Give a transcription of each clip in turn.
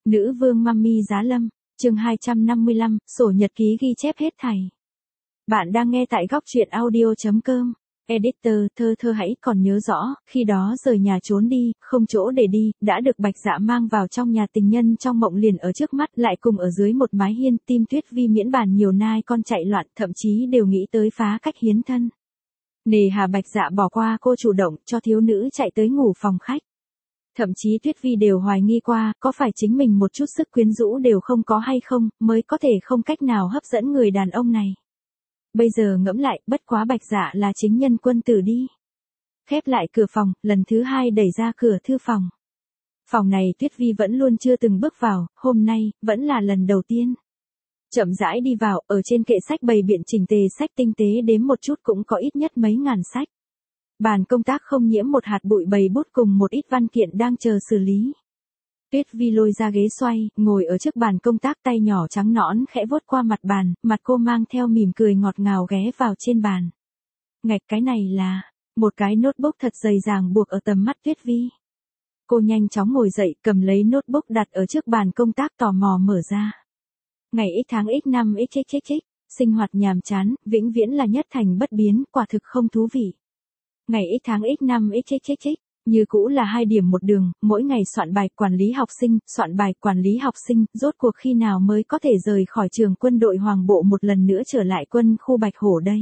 Nữ vương Mummy Giá Lâm, chương 255, sổ nhật ký ghi chép hết thảy. Bạn đang nghe tại góc truyện audio.com. Editor, thơ hãy còn nhớ rõ, khi đó rời nhà trốn đi, không chỗ để đi, đã được Bạch Dạ mang vào trong nhà tình nhân trong mộng liền ở trước mắt, lại cùng ở dưới một mái hiên, tim Tuyết Vi miễn bàn nhiều nai con chạy loạn, thậm chí đều nghĩ tới phá cách hiến thân. Nề hà Bạch Dạ bỏ qua cô chủ động, cho thiếu nữ chạy tới ngủ phòng khách. Thậm chí Tuyết Vi đều hoài nghi qua, có phải chính mình một chút sức quyến rũ đều không có hay không, mới có thể không cách nào hấp dẫn người đàn ông này. Bây giờ ngẫm lại, bất quá Bạch Dạ là chính nhân quân tử đi. Khép lại cửa phòng, lần thứ hai đẩy ra cửa thư phòng. Phòng này Tuyết Vi vẫn luôn chưa từng bước vào, hôm nay, vẫn là lần đầu tiên. Chậm rãi đi vào, ở trên kệ sách bày biện chỉnh tề sách tinh tế đếm một chút cũng có ít nhất mấy ngàn sách. Bàn công tác không nhiễm một hạt bụi bày bút cùng một ít văn kiện đang chờ xử lý. Tuyết Vi lôi ra ghế xoay, ngồi ở trước bàn công tác tay nhỏ trắng nõn khẽ vuốt qua mặt bàn, mặt cô mang theo mỉm cười ngọt ngào ghé vào trên bàn. Ngạch cái này là, một cái notebook thật dày dàng buộc ở tầm mắt Tuyết Vi. Cô nhanh chóng ngồi dậy cầm lấy notebook đặt ở trước bàn công tác tò mò mở ra. Ngày x tháng x năm xxxx, sinh hoạt nhàm chán, vĩnh viễn là nhất thành bất biến, quả thực không thú vị. Ngày x tháng x năm xxxx, như cũ là 2 điểm một đường, mỗi ngày soạn bài quản lý học sinh, soạn bài quản lý học sinh, rốt cuộc khi nào mới có thể rời khỏi trường quân đội Hoàng Bộ một lần nữa trở lại quân khu Bạch Hổ đây.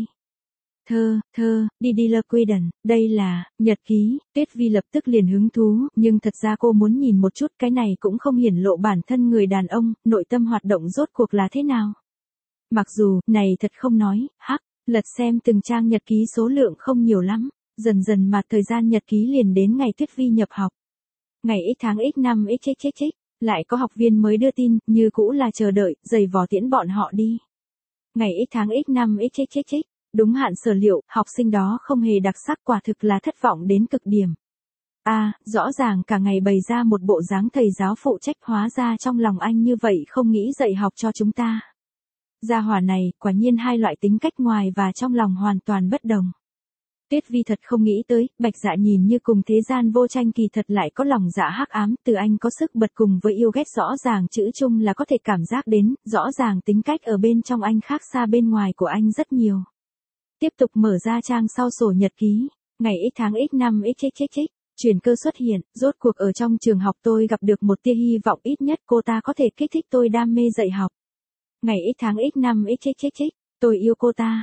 Đi Queden, đây là, nhật ký, Tuyết Vi lập tức liền hứng thú, nhưng thật ra cô muốn nhìn một chút cái này cũng không hiển lộ bản thân người đàn ông, nội tâm hoạt động rốt cuộc là thế nào. Mặc dù, này thật không nói, lật xem từng trang nhật ký số lượng không nhiều lắm. Dần dần mà thời gian nhật ký liền đến ngày Tuyết Vi nhập học. Ngày x tháng x năm xxxx, lại có học viên mới đưa tin, như cũ là chờ đợi, giày vò tiễn bọn họ đi. Ngày x tháng x năm xxxx, đúng hạn sở liệu, học sinh đó không hề đặc sắc, quả thực là thất vọng đến cực điểm. Rõ ràng cả ngày bày ra một bộ dáng thầy giáo phụ trách, hóa ra trong lòng anh như vậy không nghĩ dạy học cho chúng ta. Gia hỏa này, quả nhiên hai loại tính cách ngoài và trong lòng hoàn toàn bất đồng. Tuyết Vi thật không nghĩ tới, Bạch Dạ nhìn như cùng thế gian vô tranh kỳ thật lại có lòng dạ hắc ám, từ anh có sức bật cùng với yêu ghét rõ ràng chữ chung là có thể cảm giác đến, rõ ràng tính cách ở bên trong anh khác xa bên ngoài của anh rất nhiều. Tiếp tục mở ra trang sau sổ nhật ký, ngày x tháng x năm xxxx, chuyển cơ xuất hiện, rốt cuộc ở trong trường học tôi gặp được một tia hy vọng, ít nhất cô ta có thể kích thích tôi đam mê dạy học. Ngày x tháng x năm xxxx, tôi yêu cô ta,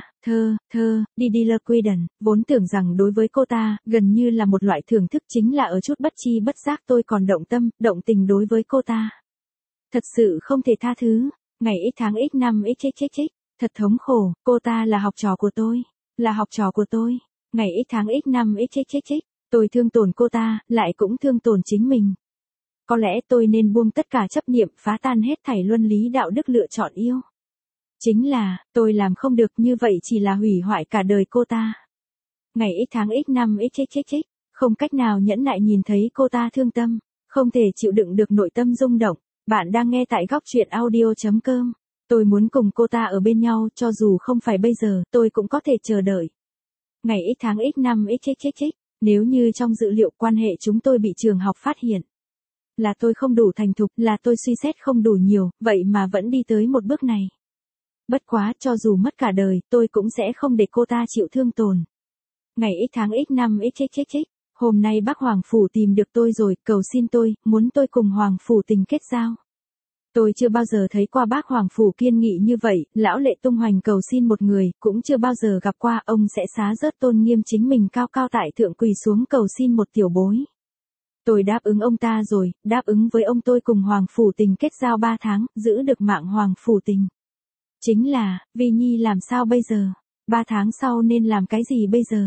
đi Queden, vốn tưởng rằng đối với cô ta, gần như là một loại thưởng thức, chính là ở chút bất chi bất giác tôi còn động tâm, động tình đối với cô ta. Thật sự không thể tha thứ, ngày x tháng x năm xxxx, thật thống khổ, cô ta là học trò của tôi, ngày x tháng x năm xxxx, tôi thương tổn cô ta, lại cũng thương tổn chính mình. Có lẽ tôi nên buông tất cả chấp niệm, phá tan hết thảy luân lý đạo đức lựa chọn yêu. Chính là, tôi làm không được, như vậy chỉ là hủy hoại cả đời cô ta. Ngày x tháng x năm xxxx, không cách nào nhẫn nại nhìn thấy cô ta thương tâm, không thể chịu đựng được nội tâm rung động. Bạn đang nghe tại góc truyện audio.com. Tôi muốn cùng cô ta ở bên nhau, cho dù không phải bây giờ, tôi cũng có thể chờ đợi. Ngày x tháng x năm xxxx, nếu như trong dữ liệu quan hệ chúng tôi bị trường học phát hiện. Là tôi không đủ thành thục, là tôi suy xét không đủ nhiều, vậy mà vẫn đi tới một bước này. Bất quá, cho dù mất cả đời, tôi cũng sẽ không để cô ta chịu thương tổn. Ngày x tháng x năm xxxx, hôm nay bác Hoàng Phủ tìm được tôi rồi, cầu xin tôi, muốn tôi cùng Hoàng Phủ tình kết giao. Tôi chưa bao giờ thấy qua bác Hoàng Phủ kiên nghị như vậy, lão lệ tung hoành cầu xin một người, cũng chưa bao giờ gặp qua ông sẽ xá rớt tôn nghiêm chính mình cao cao tại thượng quỳ xuống cầu xin một tiểu bối. Tôi đáp ứng ông ta rồi, đáp ứng với ông tôi cùng Hoàng Phủ tình kết giao 3 tháng, giữ được mạng Hoàng Phủ tình. Chính là, Vi Nhi làm sao bây giờ? 3 tháng sau nên làm cái gì bây giờ?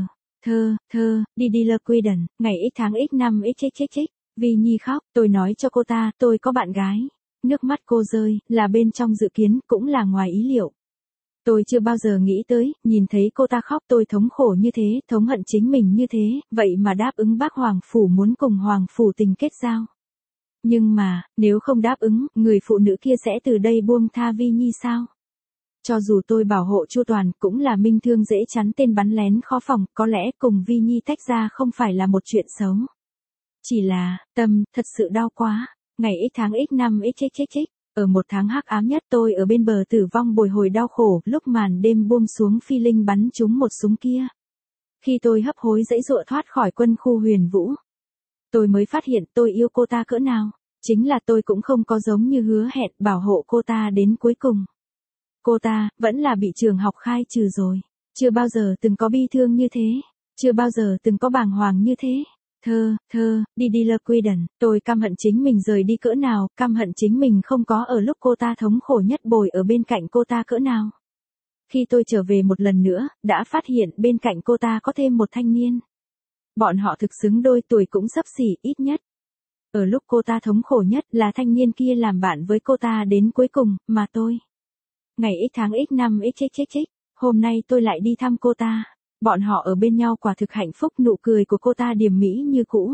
Đi Queden, ngày x tháng x năm xxxx, Vi Nhi khóc, tôi nói cho cô ta, tôi có bạn gái. Nước mắt cô rơi, là bên trong dự kiến, cũng là ngoài ý liệu. Tôi chưa bao giờ nghĩ tới, nhìn thấy cô ta khóc tôi thống khổ như thế, thống hận chính mình như thế, vậy mà đáp ứng bác Hoàng Phủ muốn cùng Hoàng Phủ tình kết giao. Nhưng mà, nếu không đáp ứng, người phụ nữ kia sẽ từ đây buông tha Vi Nhi sao? Cho dù tôi bảo hộ chu toàn, cũng là minh thương dễ chắn tên bắn lén khó phòng, có lẽ cùng Vi Nhi tách ra không phải là một chuyện xấu. Chỉ là, tâm, thật sự đau quá. Ngày x tháng x năm x. Ở một tháng hắc ám nhất tôi ở bên bờ tử vong bồi hồi đau khổ, lúc màn đêm buông xuống phi linh bắn trúng một súng kia. Khi tôi hấp hối dãy dụa thoát khỏi quân khu Huyền Vũ, tôi mới phát hiện tôi yêu cô ta cỡ nào. Chính là tôi cũng không có giống như hứa hẹn bảo hộ cô ta đến cuối cùng. Cô ta vẫn là bị trường học khai trừ rồi. Chưa bao giờ từng có bi thương như thế. Chưa bao giờ từng có bàng hoàng như thế. Didier Queden, tôi căm hận chính mình rời đi cỡ nào, căm hận chính mình không có ở lúc cô ta thống khổ nhất bồi ở bên cạnh cô ta cỡ nào. Khi tôi trở về một lần nữa, đã phát hiện bên cạnh cô ta có thêm một thanh niên. Bọn họ thực xứng đôi, tuổi cũng xấp xỉ ít nhất. Ở lúc cô ta thống khổ nhất là thanh niên kia làm bạn với cô ta đến cuối cùng, mà tôi. Ngày x tháng x năm x. Hôm nay tôi lại đi thăm cô ta. Bọn họ ở bên nhau quả thực hạnh phúc, nụ cười của cô ta điềm mỹ như cũ.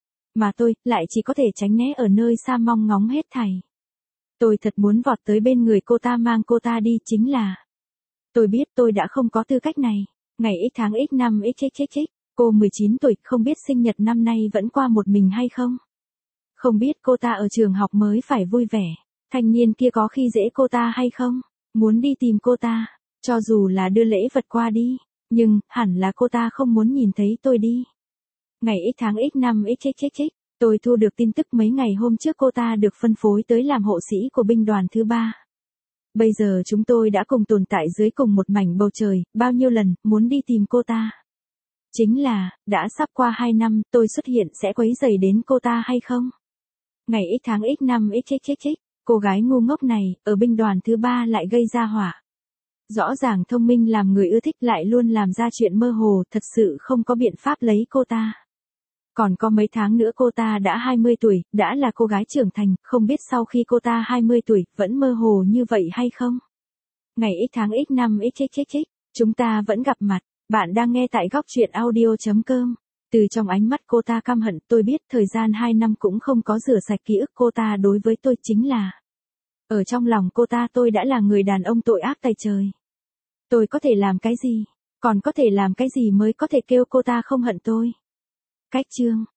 Mà tôi, lại chỉ có thể tránh né ở nơi xa mong ngóng hết thảy. Tôi thật muốn vọt tới bên người cô ta mang cô ta đi, chính là. Tôi biết tôi đã không có tư cách này. Ngày x tháng x năm x. Cô 19 tuổi, không biết sinh nhật năm nay vẫn qua một mình hay không? Không biết cô ta ở trường học mới phải vui vẻ. Thanh niên kia có khi dễ cô ta hay không? Muốn đi tìm cô ta, cho dù là đưa lễ vật qua đi. Nhưng, hẳn là cô ta không muốn nhìn thấy tôi đi. Ngày x tháng x năm x. Tôi thu được tin tức mấy ngày hôm trước cô ta được phân phối tới làm hộ sĩ của binh đoàn thứ 3. Bây giờ chúng tôi đã cùng tồn tại dưới cùng một mảnh bầu trời, bao nhiêu lần, muốn đi tìm cô ta. Chính là, đã sắp qua 2 năm, tôi xuất hiện sẽ quấy rầy đến cô ta hay không? Ngày x tháng x năm x. Cô gái ngu ngốc này, ở binh đoàn thứ 3 lại gây ra hỏa. Rõ ràng thông minh làm người ưa thích lại luôn làm ra chuyện mơ hồ, thật sự không có biện pháp lấy cô ta. Còn có mấy tháng nữa cô ta đã 20 tuổi, đã là cô gái trưởng thành, không biết sau khi cô ta 20 tuổi, vẫn mơ hồ như vậy hay không? Ngày x tháng x năm x. Chúng ta vẫn gặp mặt, bạn đang nghe tại góc truyện audio.com. Từ trong ánh mắt cô ta căm hận, tôi biết thời gian 2 năm cũng không có rửa sạch ký ức cô ta đối với tôi, chính là. Ở trong lòng cô ta tôi đã là người đàn ông tội ác tày trời. Tôi có thể làm cái gì? Còn có thể làm cái gì mới có thể kêu cô ta không hận tôi? Cách chương